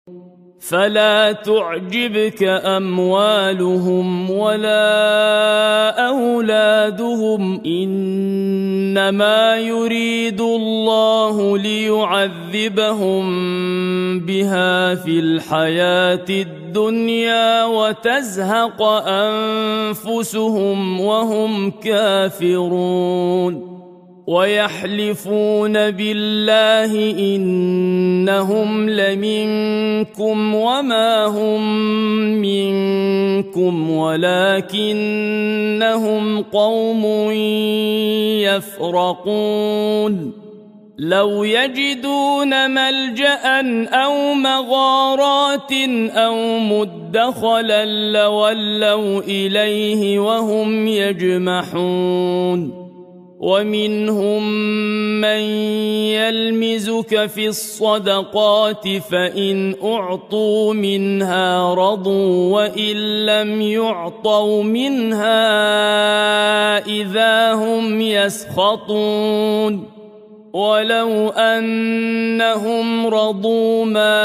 فلا تعجبك أموالهم ولا أولادهم، إنما يريد الله ليعذبهم بها في الحياة الدنيا وتزهق أنفسهم وهم كافرون. ويحلفون بالله إنهم لمنكم وما هم منكم ولكنهم قوم يفرقون. لو يجدون ملجأ أو مغارات أو مدخلا لولوا إليه وهم يجمحون. ومنهم من يلمزك في الصدقات فإن أعطوا منها رضوا وإن لم يعطوا منها إذا هم يسخطون. ولو أنهم رضوا ما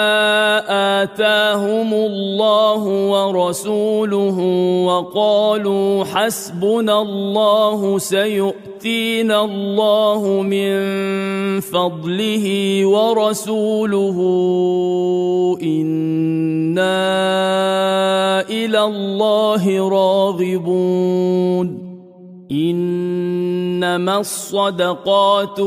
آتاهم الله ورسوله وقالوا حسبنا الله سيؤتينا الله من فضله ورسوله إنا إلى الله راغبون. إنما الصدقات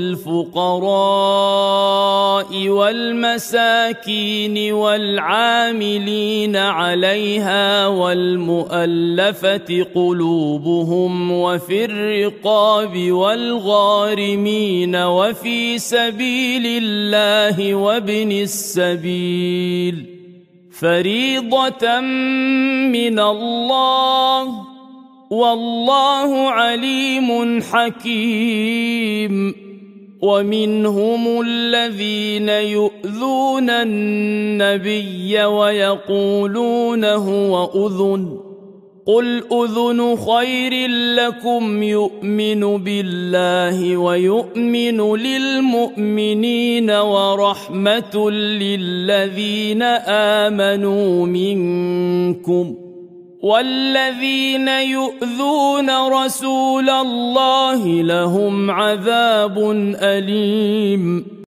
للفقراء والمساكين والعاملين عليها والمؤلفة قلوبهم وفي الرقاب والغارمين وفي سبيل الله وابن السبيل فريضة من الله والله عليم حكيم. ومنهم الذين يؤذون النبي ويقولون هو أذن قل أذن خير لكم يؤمن بالله ويؤمن للمؤمنين ورحمة للذين آمنوا منكم والذين يؤذون رسول الله لهم عذاب أليم.